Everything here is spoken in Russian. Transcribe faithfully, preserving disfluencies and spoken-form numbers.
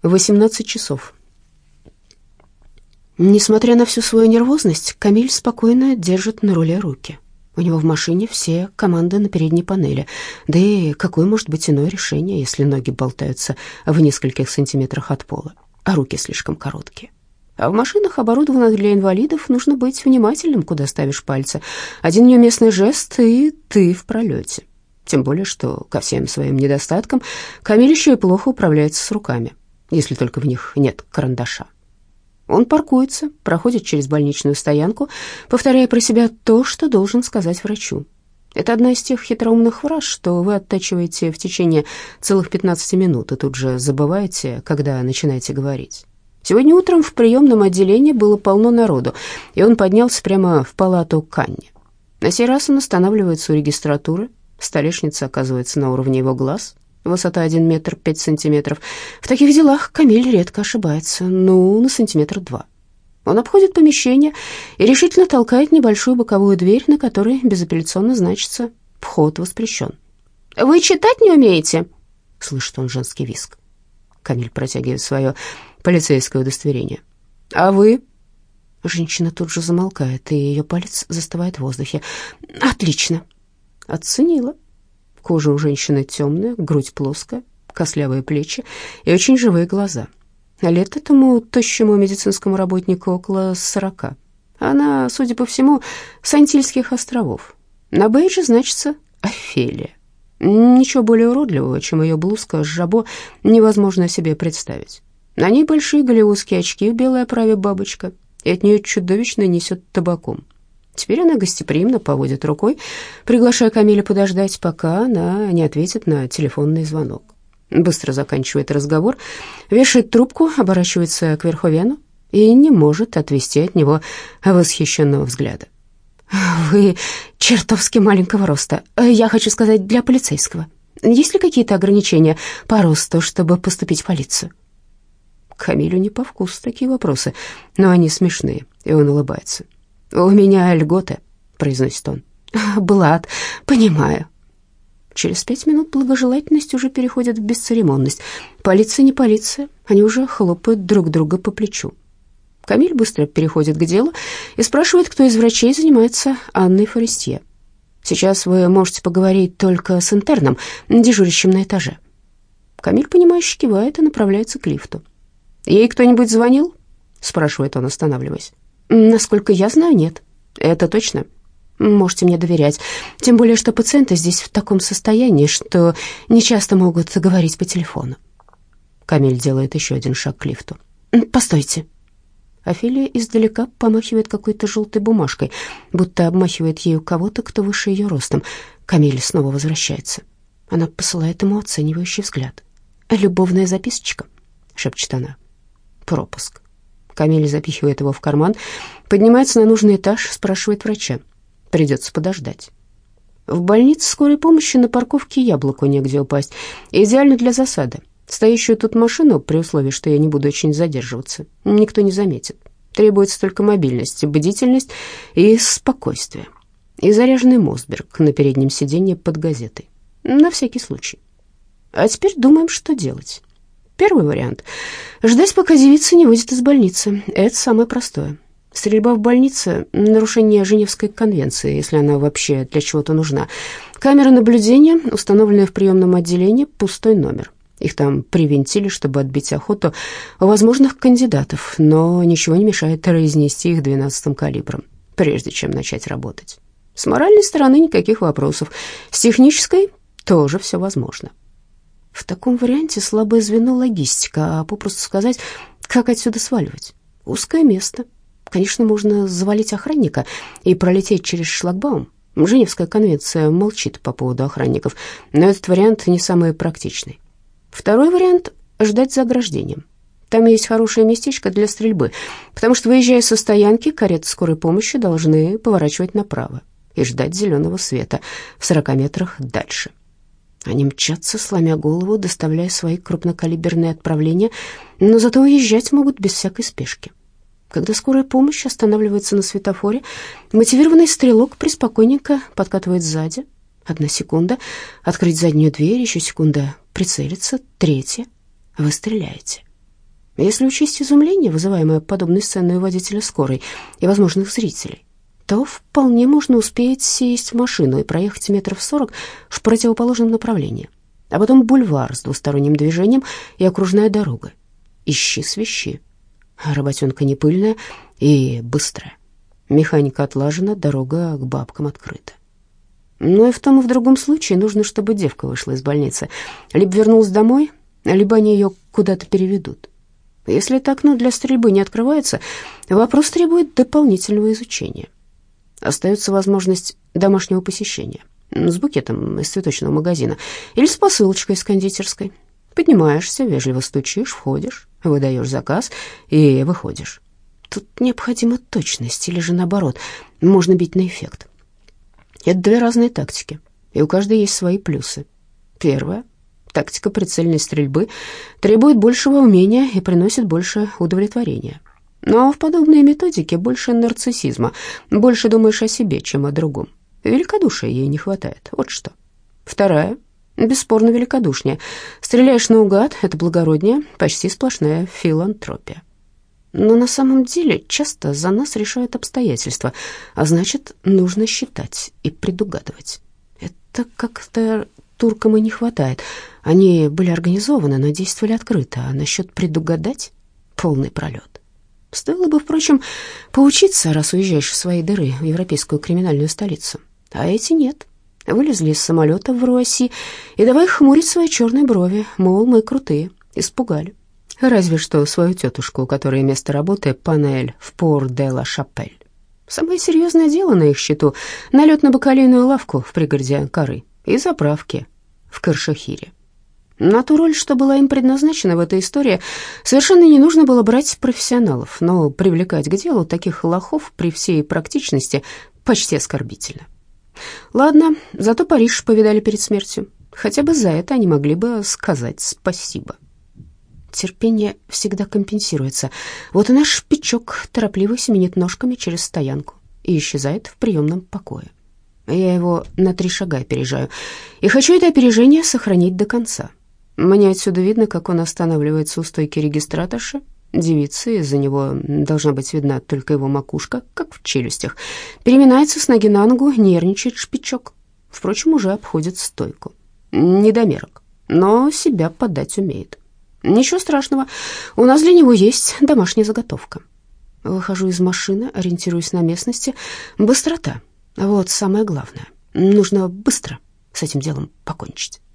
восемнадцать часов. Несмотря на всю свою нервозность, Камиль спокойно держит на руле руки. У него в машине все команды на передней панели. Да и какое может быть иное решение, если ноги болтаются в нескольких сантиметрах от пола, а руки слишком короткие? А в машинах, оборудованных для инвалидов, нужно быть внимательным, куда ставишь пальцы. Один неуместный жест, и ты в пролете. Тем более, что ко всем своим недостаткам Камиль еще и плохо управляется с руками, если только в них нет карандаша. Он паркуется, проходит через больничную стоянку, повторяя про себя то, что должен сказать врачу. Это одна из тех хитроумных фраз, что вы оттачиваете в течение целых пятнадцати минут и тут же забываете, когда начинаете говорить. Сегодня утром в приемном отделении было полно народу, и он поднялся прямо в палату к Анне. На сей раз он останавливается у регистратуры. Столешница оказывается на уровне его глаз. Высота один метр пять сантиметров. В таких делах Камиль редко ошибается, ну, на сантиметр два. Он обходит помещение и решительно толкает небольшую боковую дверь, на которой безапелляционно значится «Вход воспрещен». «Вы читать не умеете?» — слышит он женский визг. Камиль протягивает свое полицейское удостоверение. «А вы?» Женщина тут же замолкает, и ее палец застывает в воздухе. «Отлично!» Оценила. Кожа у женщины темная, грудь плоская, костлявые плечи и очень живые глаза. Лет этому тощему медицинскому работнику около сорока. Она, судя по всему, с Антильских островов. На бейдже значится «Офелия». Ничего более уродливого, чем ее блузка с жабо, невозможно себе представить. На ней большие голливудские очки в белой оправе бабочка, и от нее чудовищно несет табаком. Теперь она гостеприимно поводит рукой, приглашая Камиля подождать, пока она не ответит на телефонный звонок. Быстро заканчивает разговор, вешает трубку, оборачивается к Верховену и не может отвести от него восхищенного взгляда. «Вы чертовски маленького роста. Я хочу сказать, для полицейского. Есть ли какие-то ограничения по росту, чтобы поступить в полицию?» Камилю не по вкусу такие вопросы, но они смешные, и он улыбается. «У меня льготы», — произносит он. «Блад, понимаю». Через пять минут благожелательность уже переходит в бесцеремонность. Полиция не полиция, они уже хлопают друг друга по плечу. Камиль быстро переходит к делу и спрашивает, кто из врачей занимается Анной Форестье. «Сейчас вы можете поговорить только с интерном, дежурящим на этаже». Камиль, понимающе кивает и направляется к лифту. «Ей кто-нибудь звонил?» — спрашивает он, останавливаясь. «Насколько я знаю, нет». «Это точно?» «Можете мне доверять. Тем более, что пациенты здесь в таком состоянии, что нечасто могут говорить по телефону». Камиль делает еще один шаг к лифту. «Постойте». Офелия издалека помахивает какой-то желтой бумажкой, будто обмахивает ею кого-то, кто выше ее ростом. Камиль снова возвращается. Она посылает ему оценивающий взгляд. «Любовная записочка», — шепчет она. «Пропуск». Камиль запихивает его в карман, поднимается на нужный этаж, спрашивает врача. Придется подождать. В больнице скорой помощи на парковке яблоку негде упасть. Идеально для засады. Стоящую тут машину, при условии, что я не буду очень задерживаться, никто не заметит. Требуется только мобильность, бдительность и спокойствие. И заряженный Мосберг на переднем сиденье под газетой. На всякий случай. А теперь думаем, что делать. Первый вариант — ждать, пока девица не выйдет из больницы. Это самое простое. Стрельба в больнице — нарушение Женевской конвенции, если она вообще для чего-то нужна. Камера наблюдения, установленная в приемном отделении, пустой номер. Их там привинтили, чтобы отбить охоту у возможных кандидатов, но ничего не мешает разнести их двенадцатым калибром, прежде чем начать работать. С моральной стороны никаких вопросов. С технической тоже все возможно. В таком варианте слабое звено — логистика, а попросту сказать, как отсюда сваливать. Узкое место. Конечно, можно завалить охранника и пролететь через шлагбаум. Женевская конвенция молчит по поводу охранников, но этот вариант не самый практичный. Второй вариант — ждать за ограждением. Там есть хорошее местечко для стрельбы, потому что, выезжая со стоянки, кареты скорой помощи должны поворачивать направо и ждать зеленого света в сорока метрах дальше. Они мчатся, сломя голову, доставляя свои крупнокалиберные отправления, но зато уезжать могут без всякой спешки. Когда скорая помощь останавливается на светофоре, мотивированный стрелок преспокойненько подкатывает сзади. Одна секунда — открыть заднюю дверь, еще секунда — прицелиться, третья — вы стреляете. Если учесть изумление, вызываемое подобной сценой у водителя скорой и возможных зрителей, то вполне можно успеть сесть в машину и проехать метров сорок в противоположном направлении, а потом бульвар с двусторонним движением и окружная дорога. Ищи свищи. Работенка не пыльная и быстрая. Механика отлажена, дорога к бабкам открыта. Но и в том, и в другом случае нужно, чтобы девка вышла из больницы. Либо вернулась домой, либо они ее куда-то переведут. Если это окно для стрельбы не открывается, вопрос требует дополнительного изучения. Остается возможность домашнего посещения с букетом из цветочного магазина или с посылочкой из кондитерской. Поднимаешься, вежливо стучишь, входишь, выдаешь заказ и выходишь. Тут необходима точность, или же наоборот, можно бить на эффект. Это две разные тактики, и у каждой есть свои плюсы. Первая — тактика прицельной стрельбы требует большего умения и приносит больше удовлетворения. Но в подобной методике больше нарциссизма, больше думаешь о себе, чем о другом. Великодушия ей не хватает, вот что. Вторая — бесспорно великодушнее. Стреляешь наугад — это благороднее, почти сплошная филантропия. Но на самом деле часто за нас решают обстоятельства, а значит, нужно считать и предугадывать. Это как-то туркам и не хватает. Они были организованы, но действовали открыто, а насчет предугадать — полный пролет. Стоило бы, впрочем, поучиться, раз уезжаешь в свои дыры в европейскую криминальную столицу. А эти нет. Вылезли из самолета в Руасси и давай хмурить свои черные брови, мол, мы крутые, испугали. Разве что свою тетушку, у которой место работы панель в Пор-де-ла-Шапель. Самое серьезное дело на их счету — налет на бакалейную лавку в пригороде Анкары и заправки в Кыршахире. На ту роль, что была им предназначена в этой истории, совершенно не нужно было брать профессионалов, но привлекать к делу таких лохов при всей практичности почти оскорбительно. Ладно, зато Париж повидали перед смертью. Хотя бы за это они могли бы сказать спасибо. Терпение всегда компенсируется. Вот и наш шпичок торопливо семенит ножками через стоянку и исчезает в приемном покое. Я его на три шага опережаю, и хочу это опережение сохранить до конца. Мне отсюда видно, как он останавливается у стойки регистраторши. Девицы, из-за него должна быть видна только его макушка, как в челюстях. Переминается с ноги на ногу, нервничает шпичок. Впрочем, уже обходит стойку. Недомерок, но себя подать умеет. Ничего страшного, у нас для него есть домашняя заготовка. Выхожу из машины, ориентируюсь на местности. Быстрота — вот самое главное. Нужно быстро с этим делом покончить.